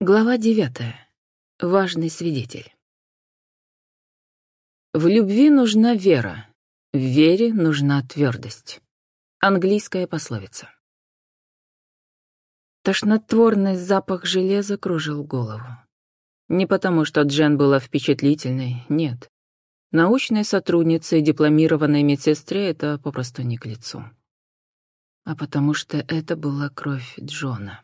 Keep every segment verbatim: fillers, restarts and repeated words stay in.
Глава девятая. Важный свидетель. В любви нужна вера, в вере нужна твердость. Английская пословица. Тошнотворный запах железа кружил голову. Не потому, что Джен была впечатлительной, нет. Научной сотруднице и дипломированной медсестре это попросту не к лицу. А потому что это была кровь Джона.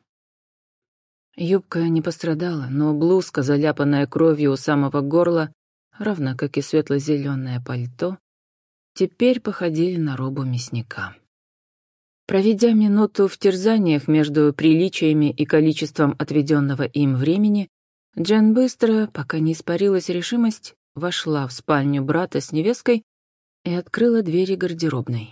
Юбка не пострадала, но блузка, заляпанная кровью у самого горла, равно как и светло-зеленое пальто, теперь походили на робу мясника. Проведя минуту в терзаниях между приличиями и количеством отведенного им времени, Джен быстро, пока не испарилась решимость, вошла в спальню брата с невесткой и открыла двери гардеробной.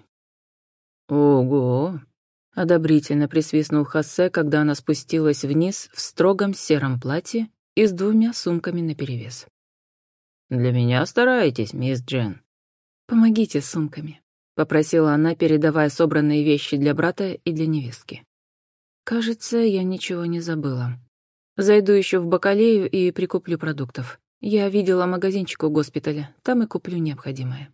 «Ого!» — одобрительно присвистнул Хосе, когда она спустилась вниз в строгом сером платье и с двумя сумками наперевес. «Для меня стараетесь, мисс Джен?» «Помогите с сумками», — попросила она, передавая собранные вещи для брата и для невестки. «Кажется, я ничего не забыла. Зайду еще в бакалею и прикуплю продуктов. Я видела магазинчик у госпиталя, там и куплю необходимое».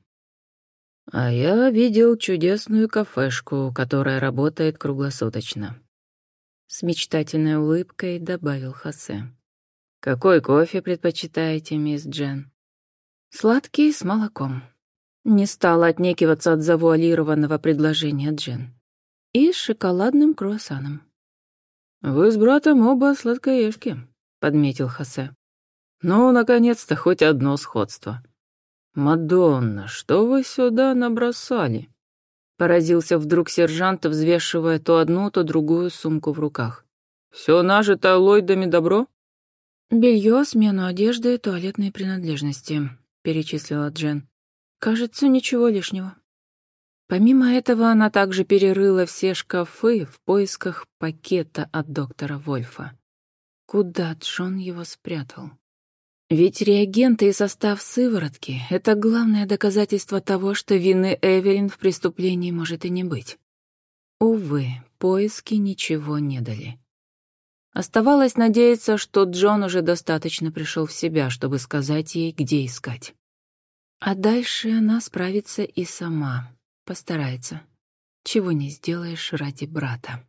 «А я видел чудесную кафешку, которая работает круглосуточно», — с мечтательной улыбкой добавил Хосе. «Какой кофе предпочитаете, мисс Джен?» «Сладкий с молоком». Не стала отнекиваться от завуалированного предложения Джен. «И с шоколадным круассаном». «Вы с братом оба сладкоежки», — подметил Хосе. «Ну, наконец-то, хоть одно сходство». «Мадонна, что вы сюда набросали?» Поразился вдруг сержант, взвешивая то одну, то другую сумку в руках. «Все нажито Ллойдами добро?» «Белье, смену одежды, туалетные принадлежности», — перечислила Джен. «Кажется, ничего лишнего». Помимо этого, она также перерыла все шкафы в поисках пакета от доктора Вольфа. Куда Джон его спрятал? Ведь реагенты и состав сыворотки — это главное доказательство того, что вины Эвелин в преступлении может и не быть. Увы, поиски ничего не дали. Оставалось надеяться, что Джон уже достаточно пришел в себя, чтобы сказать ей, где искать. А дальше она справится и сама, постарается. Чего не сделаешь ради брата.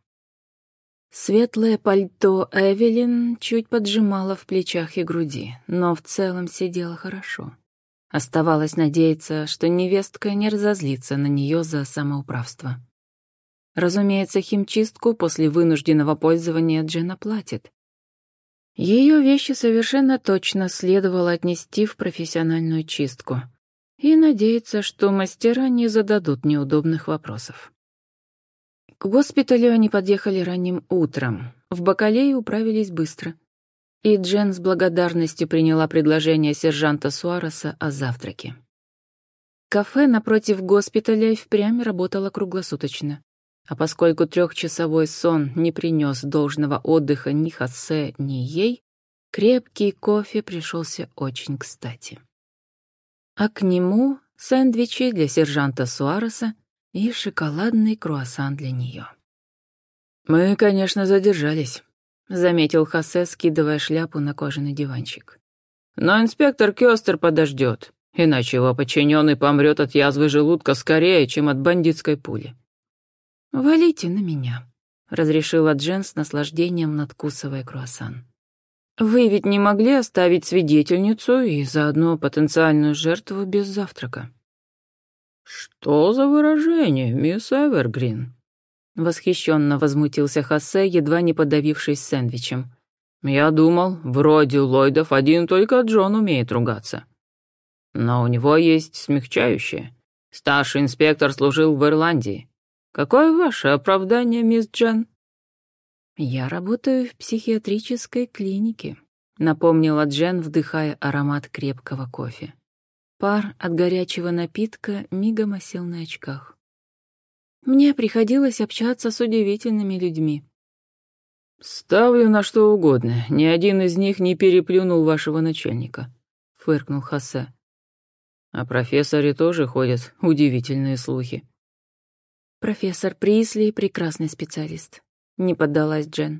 Светлое пальто Эвелин чуть поджимало в плечах и груди, но в целом сидело хорошо. Оставалось надеяться, что невестка не разозлится на нее за самоуправство. Разумеется, химчистку после вынужденного пользования Джен платит. Ее вещи совершенно точно следовало отнести в профессиональную чистку и надеяться, что мастера не зададут неудобных вопросов. К госпиталю они подъехали ранним утром, в бакалее управились быстро, и Джен с благодарностью приняла предложение сержанта Суареса о завтраке. Кафе напротив госпиталя впрямь работало круглосуточно, а поскольку трехчасовой сон не принес должного отдыха ни Хосе, ни ей, крепкий кофе пришелся очень кстати. А к нему сэндвичи для сержанта Суареса и шоколадный круассан для нее. «Мы, конечно, задержались», — заметил Хосе, скидывая шляпу на кожаный диванчик. «Но инспектор Кёстер подождет, иначе его подчиненный помрет от язвы желудка скорее, чем от бандитской пули». «Валите на меня», — разрешила Джен с наслаждением, надкусывая круассан. «Вы ведь не могли оставить свидетельницу и заодно потенциальную жертву без завтрака?» «Что за выражение, мисс Эвергрин?» Восхищенно возмутился Хосе, едва не подавившись сэндвичем. «Я думал, вроде Ллойдов один только Джон умеет ругаться. Но у него есть смягчающее. Старший инспектор служил в Ирландии. Какое ваше оправдание, мисс Джен?» «Я работаю в психиатрической клинике», — напомнила Джен, вдыхая аромат крепкого кофе. Пар от горячего напитка мигом осел на очках. Мне приходилось общаться с удивительными людьми. «Ставлю на что угодно. Ни один из них не переплюнул вашего начальника», — фыркнул Хосе. «О профессоре тоже ходят удивительные слухи». «Профессор Присли — прекрасный специалист», — не поддалась Джен.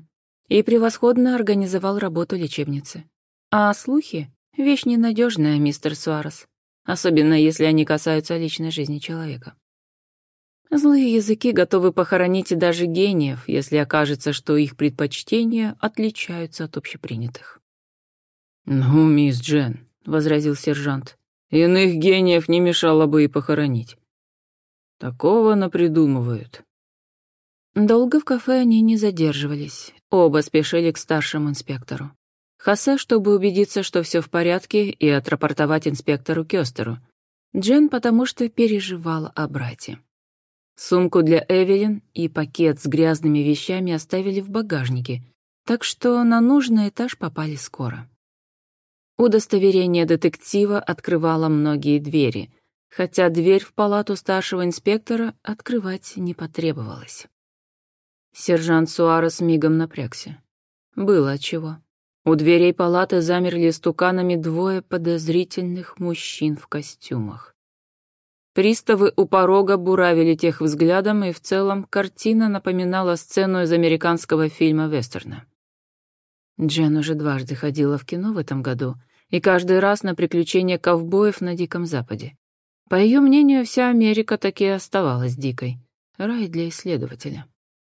и превосходно организовал работу лечебницы. А слухи — вещь ненадежная, мистер Суарес, особенно если они касаются личной жизни человека. Злые языки готовы похоронить даже гениев, если окажется, что их предпочтения отличаются от общепринятых. «Ну, мисс Джен», — возразил сержант, — «иных гениев не мешало бы и похоронить. Такого напридумывают». Долго в кафе они не задерживались, оба спешили к старшему инспектору. Хосе, чтобы убедиться, что все в порядке, и отрапортовать инспектору Кёстеру. Джен, потому что переживала о брате. Сумку для Эвелин и пакет с грязными вещами оставили в багажнике, так что на нужный этаж попали скоро. Удостоверение детектива открывало многие двери, хотя дверь в палату старшего инспектора открывать не потребовалось. Сержант Суарес мигом напрягся. Было отчего. У дверей палаты замерли стуканами двое подозрительных мужчин в костюмах. Приставы у порога буравили тех взглядом, и в целом картина напоминала сцену из американского фильма вестерна. Джен уже дважды ходила в кино в этом году, и каждый раз на приключения ковбоев на Диком Западе. По ее мнению, вся Америка таки оставалась дикой. Рай для исследователя.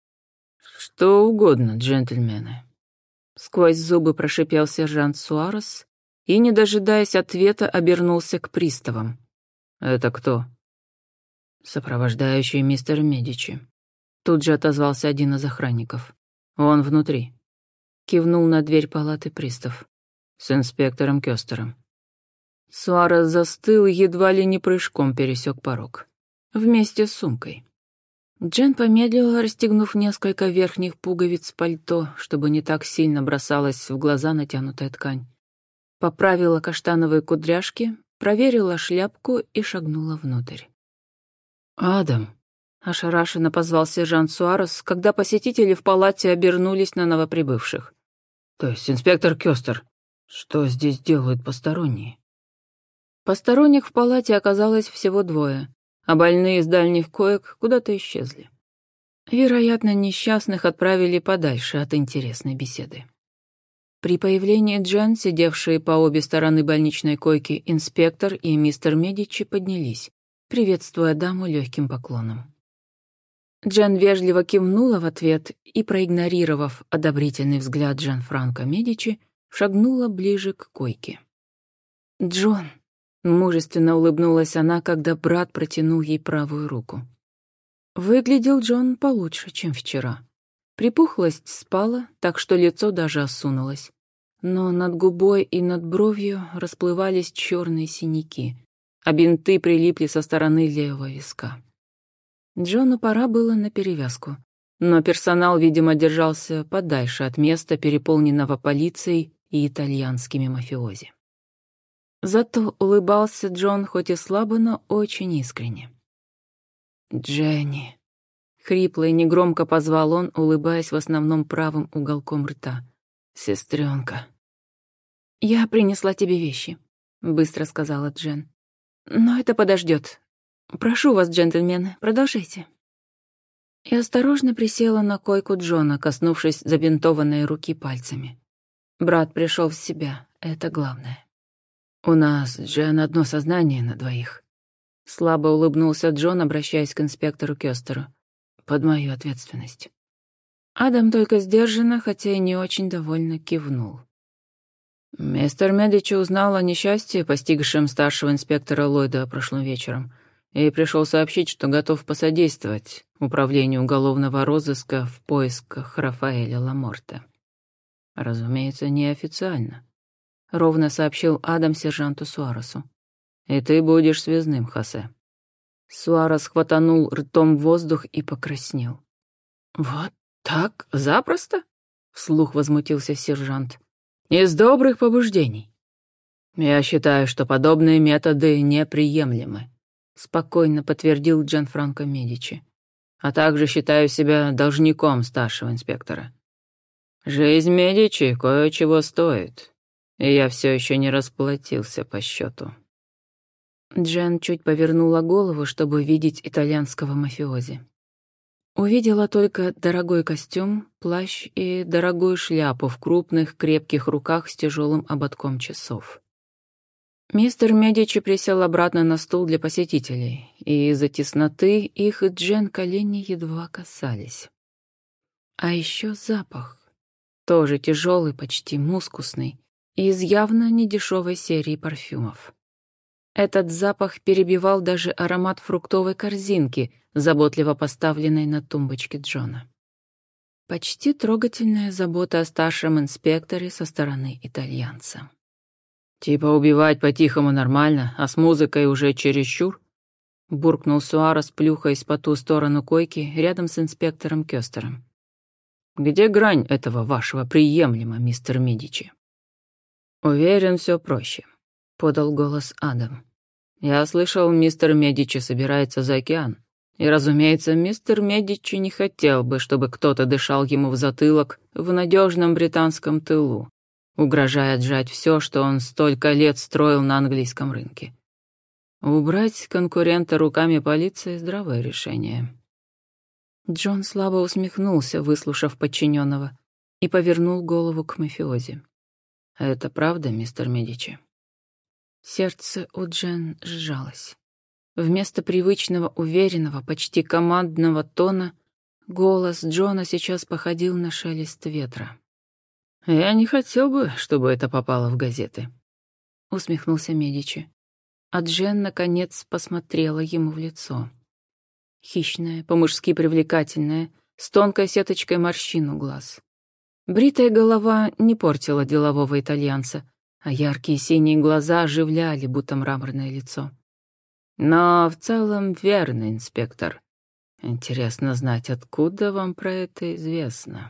«Что угодно, джентльмены», — сквозь зубы прошипел сержант Суарес и, не дожидаясь ответа, обернулся к приставам. «Это кто?» «Сопровождающий мистер Медичи». Тут же отозвался один из охранников. «Он внутри». Кивнул на дверь палаты пристав. «С инспектором Кёстером». Суарес застыл и едва ли не прыжком пересек порог. Вместе с сумкой. Джен помедлила, расстегнув несколько верхних пуговиц пальто, чтобы не так сильно бросалась в глаза натянутая ткань. Поправила каштановые кудряшки, проверила шляпку и шагнула внутрь. «Адам», — ошарашенно позвал сержант Суарес, когда посетители в палате обернулись на новоприбывших. «То есть инспектор Кёстер, что здесь делают посторонние?» Посторонних в палате оказалось всего двое, а больные из дальних коек куда-то исчезли. Вероятно, несчастных отправили подальше от интересной беседы. При появлении Джен, сидевшие по обе стороны больничной койки, инспектор и мистер Медичи поднялись, приветствуя даму легким поклоном. Джен вежливо кивнула в ответ и, проигнорировав одобрительный взгляд Джанфранко Медичи, шагнула ближе к койке. «Джон», — мужественно улыбнулась она, когда брат протянул ей правую руку. Выглядел Джон получше, чем вчера. Припухлость спала, так что лицо даже осунулось. Но над губой и над бровью расплывались черные синяки, а бинты прилипли со стороны левого виска. Джону пора было на перевязку, но персонал, видимо, держался подальше от места, переполненного полицией и итальянскими мафиози. Зато улыбался Джон хоть и слабо, но очень искренне. «Дженни», — хрипло и негромко позвал он, улыбаясь в основном правым уголком рта. «Сестренка». «Я принесла тебе вещи», — быстро сказала Джен. «Но это подождет. Прошу вас, джентльмены, продолжайте». И осторожно присела на койку Джона, коснувшись забинтованной руки пальцами. Брат пришел в себя, это главное. «У нас, Джен, одно сознание на двоих». Слабо улыбнулся Джон, обращаясь к инспектору Кёстеру. «Под мою ответственность». Адам только сдержанно, хотя и не очень довольно кивнул. «Мистер Медичи узнал о несчастье, постигшем старшего инспектора Ллойда прошлым вечером, и пришел сообщить, что готов посодействовать управлению уголовного розыска в поисках Рафаэля Ламорте. Разумеется, неофициально», — ровно сообщил Адам сержанту Суаресу. «И ты будешь связным, Хосе». Суарес хватанул ртом воздух и покраснел. «Вот так? Запросто?» — вслух возмутился сержант. «Из добрых побуждений». «Я считаю, что подобные методы неприемлемы», — спокойно подтвердил Джанфранко Медичи. «А также считаю себя должником старшего инспектора. Жизнь Медичи кое-чего стоит, и я все еще не расплатился по счету». Джен чуть повернула голову, чтобы видеть итальянского мафиози. Увидела только дорогой костюм, плащ и дорогую шляпу в крупных крепких руках с тяжелым ободком часов. Мистер Медичи присел обратно на стул для посетителей, и из-за тесноты их и Джен колени едва касались. А еще запах. Тоже тяжелый, почти мускусный, и из явно недешевой серии парфюмов. Этот запах перебивал даже аромат фруктовой корзинки, заботливо поставленной на тумбочке Джона. Почти трогательная забота о старшем инспекторе со стороны итальянца. «Типа убивать по-тихому нормально, а с музыкой уже чересчур?» — буркнул Суарес, плюхаясь по ту сторону койки рядом с инспектором Кёстером. «Где грань этого вашего приемлемо, мистер Медичи?» «Уверен, все проще», — подал голос Адам. «Я слышал, мистер Медичи собирается за океан. И, разумеется, мистер Медичи не хотел бы, чтобы кто-то дышал ему в затылок в надежном британском тылу, угрожая отжать все, что он столько лет строил на английском рынке. Убрать конкурента руками полиции — здравое решение». Джон слабо усмехнулся, выслушав подчиненного, и повернул голову к мафиози. «Это правда, мистер Медичи?» Сердце у Джен сжалось. Вместо привычного, уверенного, почти командного тона голос Джона сейчас походил на шелест ветра. «Я не хотел бы, чтобы это попало в газеты», — усмехнулся Медичи. А Джен, наконец, посмотрела ему в лицо. Хищная, по-мужски привлекательная, с тонкой сеточкой морщин у глаз. Бритая голова не портила делового итальянца, а яркие синие глаза оживляли, будто мраморное лицо. «Но в целом верно, инспектор. Интересно знать, откуда вам про это известно?»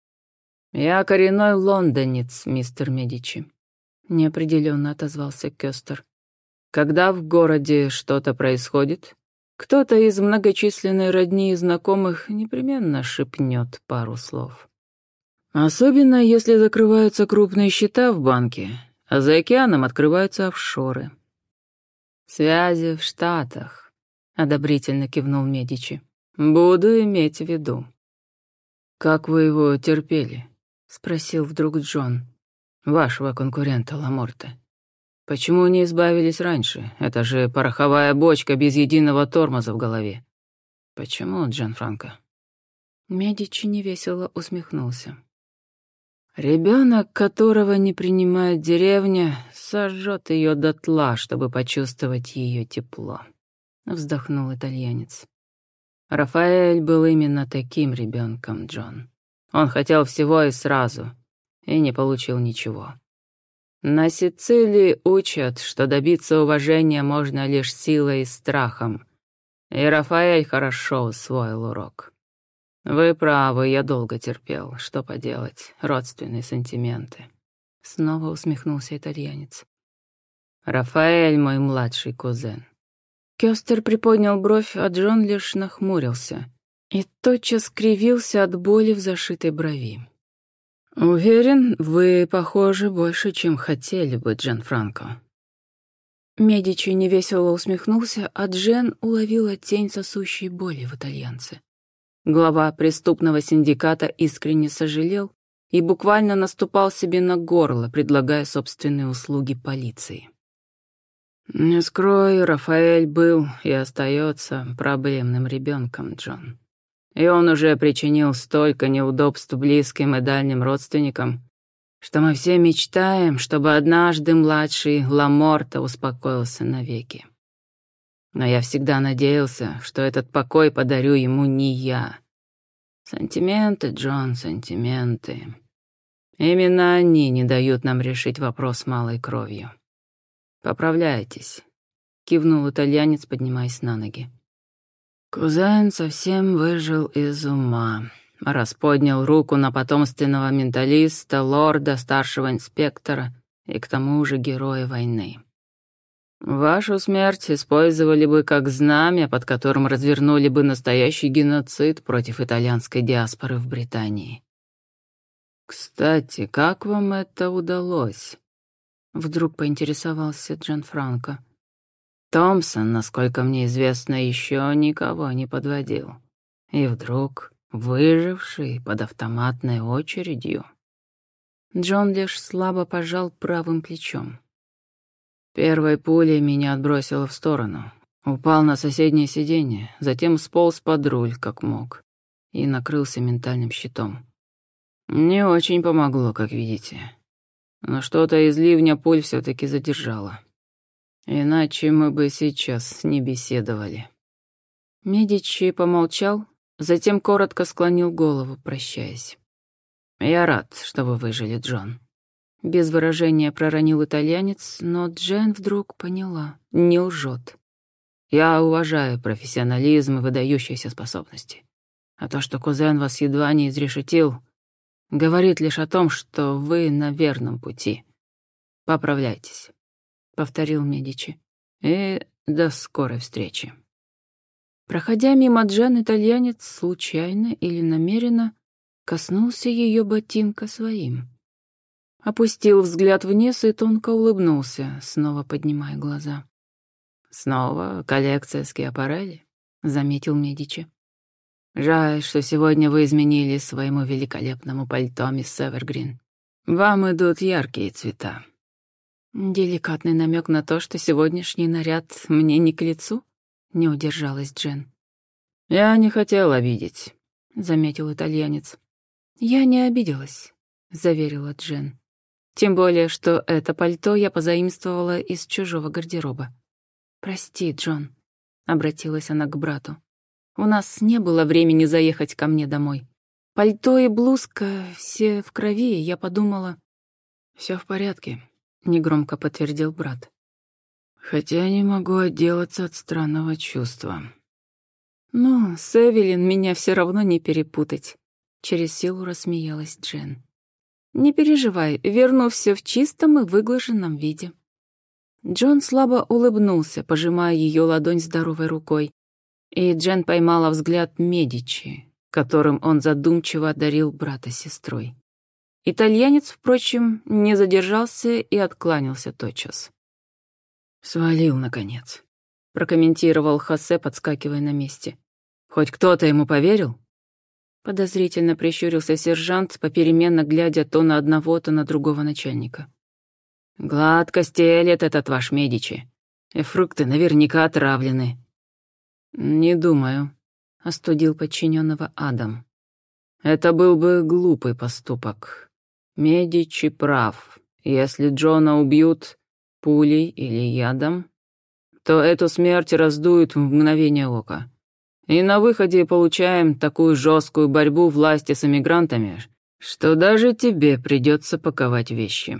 «Я коренной лондонец, мистер Медичи», — неопределенно отозвался Кёстер. «Когда в городе что-то происходит, кто-то из многочисленной родни и знакомых непременно шепнет пару слов. Особенно, если закрываются крупные счета в банке, а за океаном открываются офшоры». «Связи в Штатах», — одобрительно кивнул Медичи. «Буду иметь в виду». «Как вы его терпели?» — спросил вдруг Джон. «Вашего конкурента Ламорте. Почему не избавились раньше? Это же пороховая бочка без единого тормоза в голове. Почему, Джанфранко?» Медичи невесело усмехнулся. «Ребенок, которого не принимает деревня, сожжет ее дотла, чтобы почувствовать ее тепло», — вздохнул итальянец. «Рафаэль был именно таким ребенком, Джон. Он хотел всего и сразу, и не получил ничего. На Сицилии учат, что добиться уважения можно лишь силой и страхом, и Рафаэль хорошо усвоил урок. Вы правы, я долго терпел. Что поделать, родственные сантименты». Снова усмехнулся итальянец. «Рафаэль мой младший кузен». Кёстер приподнял бровь, а Джон лишь нахмурился и тотчас скривился от боли в зашитой брови. «Уверен, вы похожи больше, чем хотели бы, Джанфранко». Медичи невесело усмехнулся, а Джен уловила тень сосущей боли в итальянце. Глава преступного синдиката искренне сожалел и буквально наступал себе на горло, предлагая собственные услуги полиции. «Не скрою, Рафаэль был и остается проблемным ребенком, Джон. И он уже причинил столько неудобств близким и дальним родственникам, что мы все мечтаем, чтобы однажды младший Ламорте успокоился навеки. Но я всегда надеялся, что этот покой подарю ему не я. Сантименты, Джон, сантименты. Именно они не дают нам решить вопрос малой кровью. Поправляйтесь», — кивнул итальянец, поднимаясь на ноги. «Кузен совсем выжил из ума, раз поднял руку на потомственного менталиста, лорда, старшего инспектора и к тому же героя войны. Вашу смерть использовали бы как знамя, под которым развернули бы настоящий геноцид против итальянской диаспоры в Британии. Кстати, как вам это удалось?» Вдруг поинтересовался Джанфранко. «Томпсон, насколько мне известно, еще никого не подводил. И вдруг выживший под автоматной очередью. Джон лишь слабо пожал правым плечом. Первой пулей меня отбросило в сторону. Упал на соседнее сиденье, затем сполз под руль, как мог, и накрылся ментальным щитом. Не очень помогло, как видите. Но что-то из ливня пуль все-таки задержало. Иначе мы бы сейчас не беседовали. Медичи помолчал, затем коротко склонил голову, прощаясь. «Я рад, что вы выжили, Джон». Без выражения проронил итальянец, но Джен вдруг поняла, не лжет. «Я уважаю профессионализм и выдающиеся способности. А то, что кузен вас едва не изрешетил, говорит лишь о том, что вы на верном пути. Поправляйтесь», — повторил Медичи. «И до скорой встречи». Проходя мимо Джен, итальянец случайно или намеренно коснулся ее ботинка своим. Опустил взгляд вниз и тонко улыбнулся, снова поднимая глаза. «Снова коллекция Скиапарелли», — заметил Медичи. «Жаль, что сегодня вы изменили своему великолепному пальто, мисс Эвергрин. Вам идут яркие цвета». Деликатный намек на то, что сегодняшний наряд мне не к лицу, не удержалась Джен. «Я не хотел обидеть», — заметил итальянец. «Я не обиделась», — заверила Джен. «Тем более, что это пальто я позаимствовала из чужого гардероба». «Прости, Джон», — обратилась она к брату. «У нас не было времени заехать ко мне домой. Пальто и блузка все в крови, и я подумала...» «Все в порядке», — негромко подтвердил брат. «Хотя не могу отделаться от странного чувства». «Ну, с Эвелин меня все равно не перепутать», — через силу рассмеялась Джен. «Не переживай, верну все в чистом и выглаженном виде». Джон слабо улыбнулся, пожимая ее ладонь здоровой рукой, и Джен поймала взгляд Медичи, которым он задумчиво одарил брата с сестрой. Итальянец, впрочем, не задержался и откланялся тотчас. «Свалил, наконец», — прокомментировал Хосе, подскакивая на месте. «Хоть кто-то ему поверил?» Подозрительно прищурился сержант, попеременно глядя то на одного, то на другого начальника. «Гладко стелет этот ваш Медичи. И фрукты наверняка отравлены». «Не думаю», — остудил подчиненного Адам. «Это был бы глупый поступок. Медичи прав. Если Джона убьют пулей или ядом, то эту смерть раздуют в мгновение ока. И на выходе получаем такую жесткую борьбу власти с эмигрантами, что даже тебе придется паковать вещи».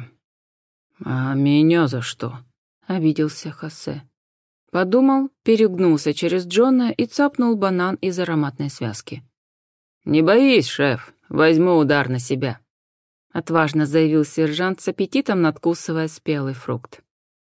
«А меня за что?» — обиделся Хосе. Подумал, перегнулся через Джона и цапнул банан из ароматной связки. «Не боись, шеф, возьму удар на себя», — отважно заявил сержант с аппетитом, надкусывая спелый фрукт.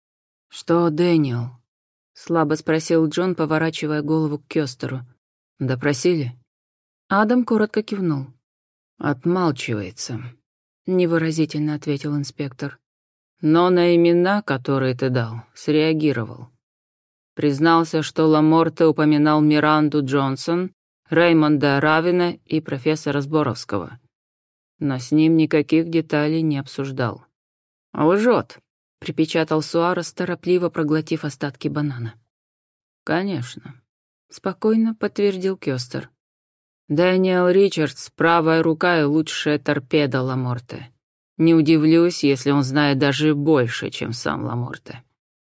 «Что, Дэниел?» — слабо спросил Джон, поворачивая голову к Кёстеру. «Допросили?» Адам коротко кивнул. «Отмалчивается», — невыразительно ответил инспектор. «Но на имена, которые ты дал, среагировал. Признался, что Ламорте упоминал Миранду Джонсон, Реймонда Равина и профессора Сборовского. Но с ним никаких деталей не обсуждал». «Лжет», — припечатал Суарес, торопливо проглотив остатки банана. «Конечно», — спокойно подтвердил Кёстер. «Дэниел Ричардс — правая рука и лучшая торпеда Ламорте. Не удивлюсь, если он знает даже больше, чем сам Ламорте».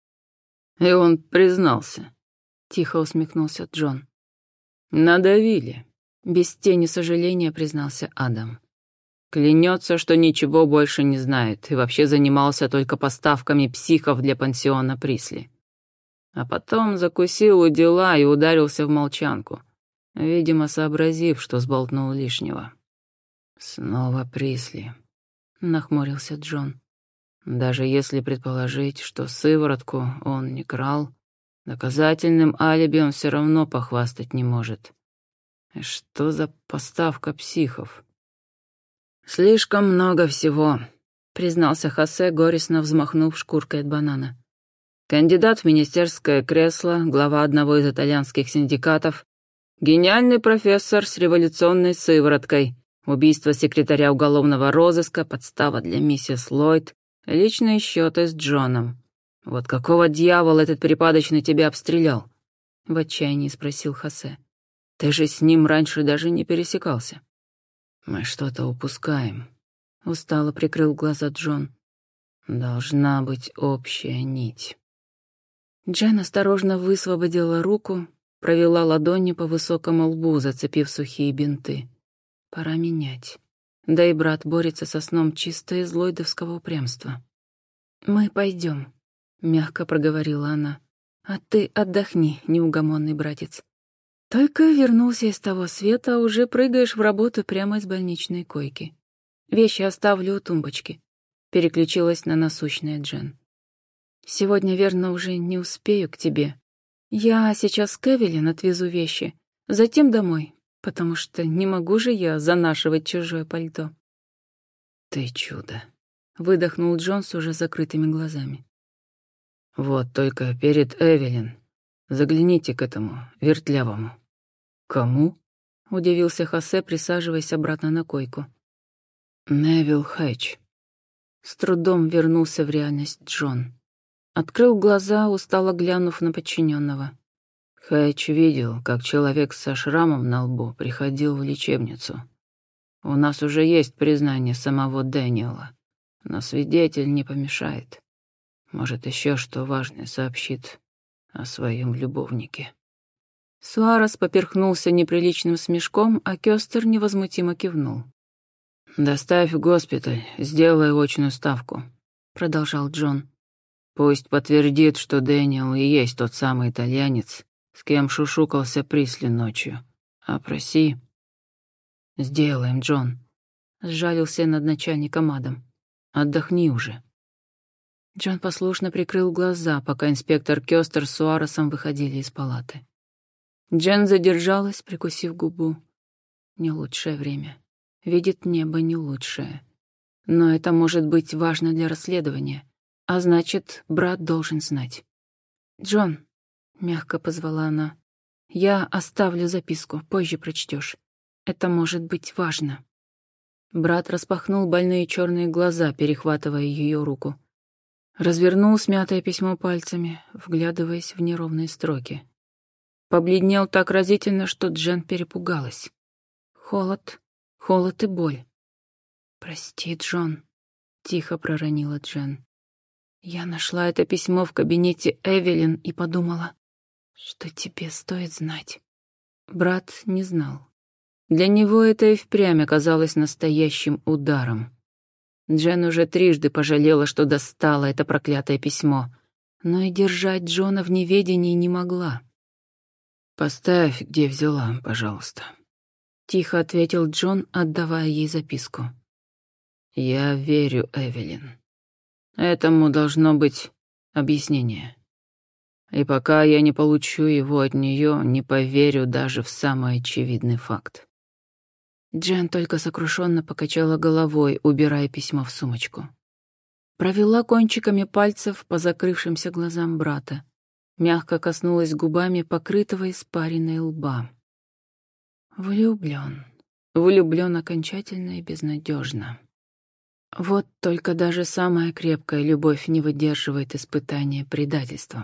«И он признался», — тихо усмехнулся Джон. «Надавили», — без тени сожаления признался Адам. «Клянется, что ничего больше не знает и вообще занимался только поставками психов для пансиона Присли. А потом закусил у дела и ударился в молчанку, видимо, сообразив, что сболтнул лишнего». «Снова Присли», — нахмурился Джон. «Даже если предположить, что сыворотку он не крал, доказательным алиби он все равно похвастать не может. Что за поставка психов?» «Слишком много всего», — признался Хосе, горестно взмахнув шкуркой от банана. «Кандидат в министерское кресло, глава одного из итальянских синдикатов, Гениальный профессор с революционной сывороткой. Убийство секретаря уголовного розыска, подстава для миссис Ллойд, личные счеты с Джоном. Вот какого дьявола этот припадочный тебя обстрелял? В отчаянии спросил Хосе. Ты же с ним раньше даже не пересекался. Мы что-то упускаем. Устало прикрыл глаза Джон. Должна быть общая нить. Джен осторожно высвободила руку, провела ладонью по высокому лбу, зацепив сухие бинты. Пора менять. Да и брат борется со сном чисто из ллойдовского упрямства. «Мы пойдем», — мягко проговорила она. «А ты отдохни, неугомонный братец. Только вернулся из того света, уже прыгаешь в работу прямо из больничной койки. Вещи оставлю у тумбочки», — переключилась на насущное Джен. «Сегодня, верно, уже не успею к тебе. Я сейчас к Эвелин отвезу вещи, затем домой, потому что не могу же я занашивать чужое пальто». «Ты чудо», — выдохнул Джон с уже закрытыми глазами. «Вот только перед Эвелин загляните к этому вертлявому». «Кому?» — удивился Хосе, присаживаясь обратно на койку. «Невилл Хэтч». С трудом вернулся в реальность Джон. Открыл глаза, устало глянув на подчиненного. Хэтч видел, как человек со шрамом на лбу приходил в лечебницу. У нас уже есть признание самого Дэниела, но свидетель не помешает. Может, еще что важное сообщит о своем любовнике. Суарес поперхнулся неприличным смешком, а Кёстер невозмутимо кивнул. «Доставь в госпиталь, сделай очную ставку», — продолжал Джон. «Пусть подтвердит, что Дэниел и есть тот самый итальянец, с кем шушукался Присли ночью. Опроси». «Сделаем, Джон», — сжалился над начальником Адам. «Отдохни уже». Джон послушно прикрыл глаза, пока инспектор Кёстер с Суаресом выходили из палаты. Джен задержалась, прикусив губу. Не лучшее время. Видит небо не лучшее. Но это может быть важно для расследования. А значит, брат должен знать. «Джон», — мягко позвала она, — «я оставлю записку, позже прочтешь. Это может быть важно». Брат распахнул больные черные глаза, перехватывая ее руку. Развернул смятое письмо пальцами, вглядываясь в неровные строки. Побледнел так разительно, что Джен перепугалась. Холод, холод и боль. «Прости, Джон», — тихо проронила Джен. «Я нашла это письмо в кабинете Эвелин и подумала, что тебе стоит знать». Брат не знал. Для него это и впрямь оказалось настоящим ударом. Джен уже трижды пожалела, что достала это проклятое письмо, но и держать Джона в неведении не могла. «Поставь, где взяла, пожалуйста», — тихо ответил Джон, отдавая ей записку. «Я верю Эвелин. Этому должно быть объяснение. И пока я не получу его от нее, не поверю даже в самый очевидный факт». Джен только сокрушенно покачала головой, убирая письмо в сумочку. Провела кончиками пальцев по закрывшимся глазам брата. Мягко коснулась губами покрытого испариной лба. Влюблен. Влюблен окончательно и безнадежно. Вот только даже самая крепкая любовь не выдерживает испытания предательством.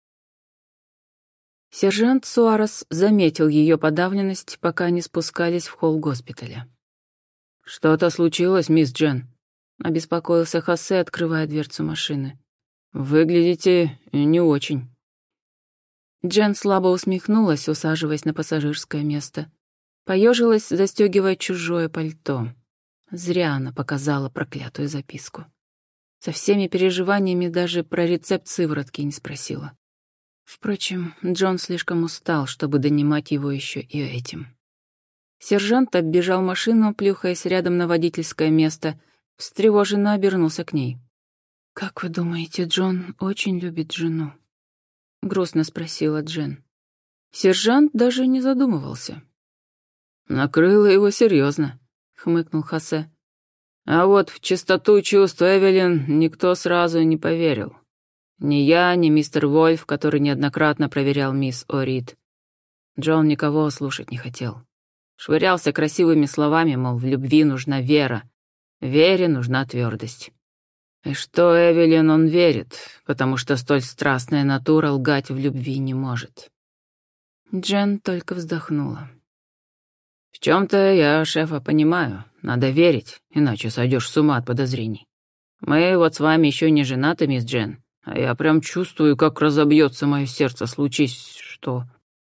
Сержант Суарес заметил ее подавленность, пока они спускались в холл госпиталя. «Что-то случилось, мисс Джен?» — обеспокоился Хосе, открывая дверцу машины. «Выглядите не очень». Джен слабо усмехнулась, усаживаясь на пассажирское место. Поежилась, застегивая чужое пальто. Зря она показала проклятую записку. Со всеми переживаниями даже про рецепт сыворотки не спросила. Впрочем, Джон слишком устал, чтобы донимать его еще и этим. Сержант оббежал машину, плюхаясь рядом на водительское место, встревоженно обернулся к ней. «Как вы думаете, Джон очень любит жену?» — грустно спросила Джен. Сержант даже не задумывался. «Накрыло его серьезно», — хмыкнул Хосе. «А вот в чистоту чувств Эвелин никто сразу не поверил. Ни я, ни мистер Вольф, который неоднократно проверял мисс О'Рид. Джон никого слушать не хотел. Швырялся красивыми словами, мол, в любви нужна вера, вере нужна твердость. И что Эвелин он верит, потому что столь страстная натура лгать в любви не может. Джен только вздохнула. «В чем-то я шефа понимаю. Надо верить, иначе сойдешь с ума от подозрений. Мы вот с вами еще не женаты, мисс Джен, а я прям чувствую, как разобьется мое сердце, случись что...»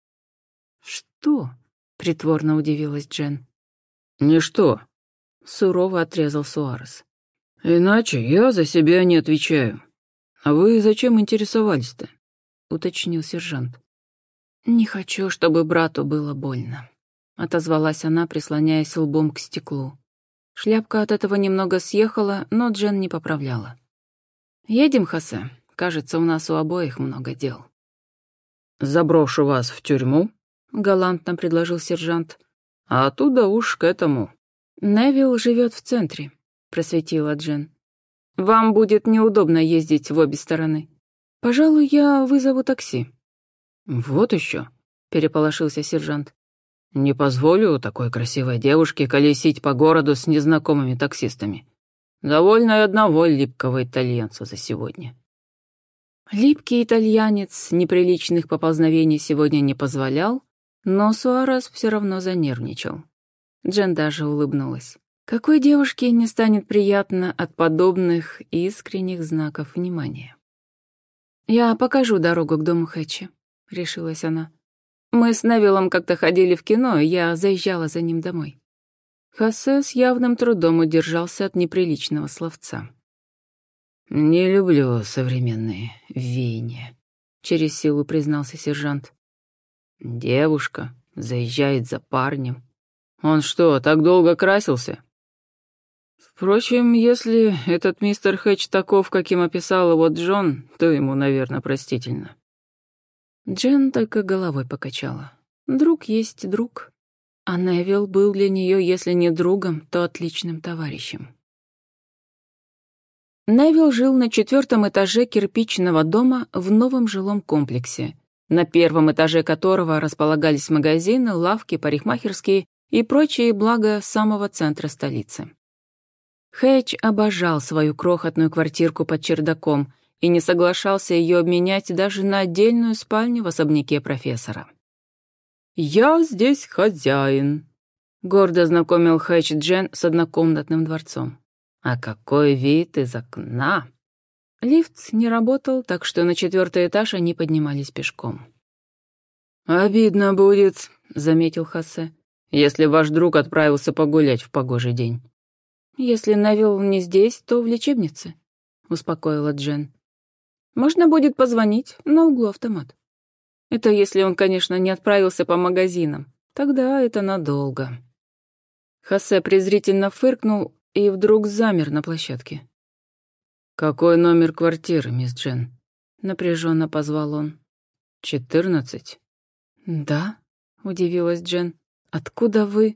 «Что?» — притворно удивилась Джен. «Ничто», — сурово отрезал Суарес. «Иначе я за себя не отвечаю. А вы зачем интересовались-то?» — уточнил сержант. «Не хочу, чтобы брату было больно», — отозвалась она, прислоняясь лбом к стеклу. Шляпка от этого немного съехала, но Джен не поправляла. «Едем, Хосе? Кажется, у нас у обоих много дел». «Заброшу вас в тюрьму», — галантно предложил сержант. «А оттуда уж к этому». «Невилл живет в центре», — просветила Джен. «Вам будет неудобно ездить в обе стороны. Пожалуй, я вызову такси». «Вот еще», — переполошился сержант. «Не позволю такой красивой девушке колесить по городу с незнакомыми таксистами. Довольно и одного липкого итальянца за сегодня». Липкий итальянец неприличных поползновений сегодня не позволял, но Суарес все равно занервничал. Джен даже улыбнулась. Какой девушке не станет приятно от подобных искренних знаков внимания? «Я покажу дорогу к дому Хэтча», — решилась она. «Мы с Невиллом как-то ходили в кино, и я заезжала за ним домой». Хосе с явным трудом удержался от неприличного словца. «Не люблю современные веяния», — через силу признался сержант. «Девушка заезжает за парнем. Он что, так долго красился?» «Впрочем, если этот мистер Хэтч таков, каким описал его Джон, то ему, наверное, простительно». Джен только головой покачала. Друг есть друг. А Невилл был для нее, если не другом, то отличным товарищем. Невилл жил на четвертом этаже кирпичного дома в новом жилом комплексе, на первом этаже которого располагались магазины, лавки, парикмахерские и прочие блага самого центра столицы. Хэтч обожал свою крохотную квартирку под чердаком и не соглашался ее обменять даже на отдельную спальню в особняке профессора. «Я здесь хозяин», — гордо знакомил Хэтч Джен с однокомнатным дворцом. «А какой вид из окна!» Лифт не работал, так что на четвертый этаж они поднимались пешком. «Обидно будет», — заметил Хосе, «если ваш друг отправился погулять в погожий день». «Если Невилл не здесь, то в лечебнице», — успокоила Джен. «Можно будет позвонить, на углу автомат. Это если он, конечно, не отправился по магазинам. Тогда это надолго». Хосе презрительно фыркнул и вдруг замер на площадке. «Какой номер квартиры, мисс Джен?» — напряженно позвал он. «Четырнадцать?» «Да», — удивилась Джен. «Откуда вы?»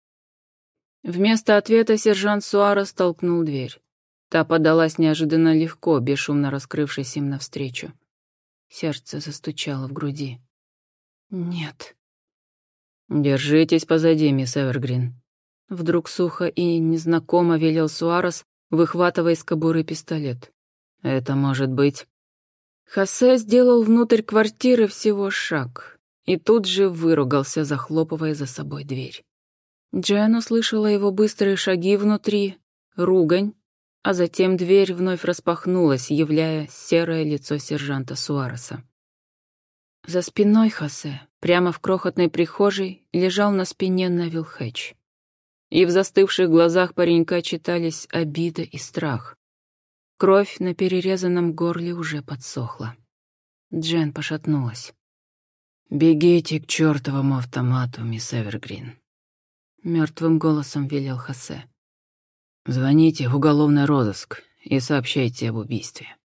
Вместо ответа сержант Суарес толкнул дверь. Та подалась неожиданно легко, бесшумно раскрывшись им навстречу. Сердце застучало в груди. «Нет». «Держитесь позади, мисс Эвергрин». Вдруг сухо и незнакомо велел Суарес, выхватывая из кобуры пистолет. «Это может быть...» Хосе сделал внутрь квартиры всего шаг и тут же выругался, захлопывая за собой дверь. Джен услышала его быстрые шаги внутри, ругань, а затем дверь вновь распахнулась, являя серое лицо сержанта Суареса. За спиной Хосе, прямо в крохотной прихожей, лежал на спине Невилл Хэтч. И в застывших глазах паренька читались обида и страх. Кровь на перерезанном горле уже подсохла. Джен пошатнулась. «Бегите к чертовому автомату, мисс Эвергрин», — мертвым голосом велел Хосе. «Звоните в уголовный розыск и сообщайте об убийстве».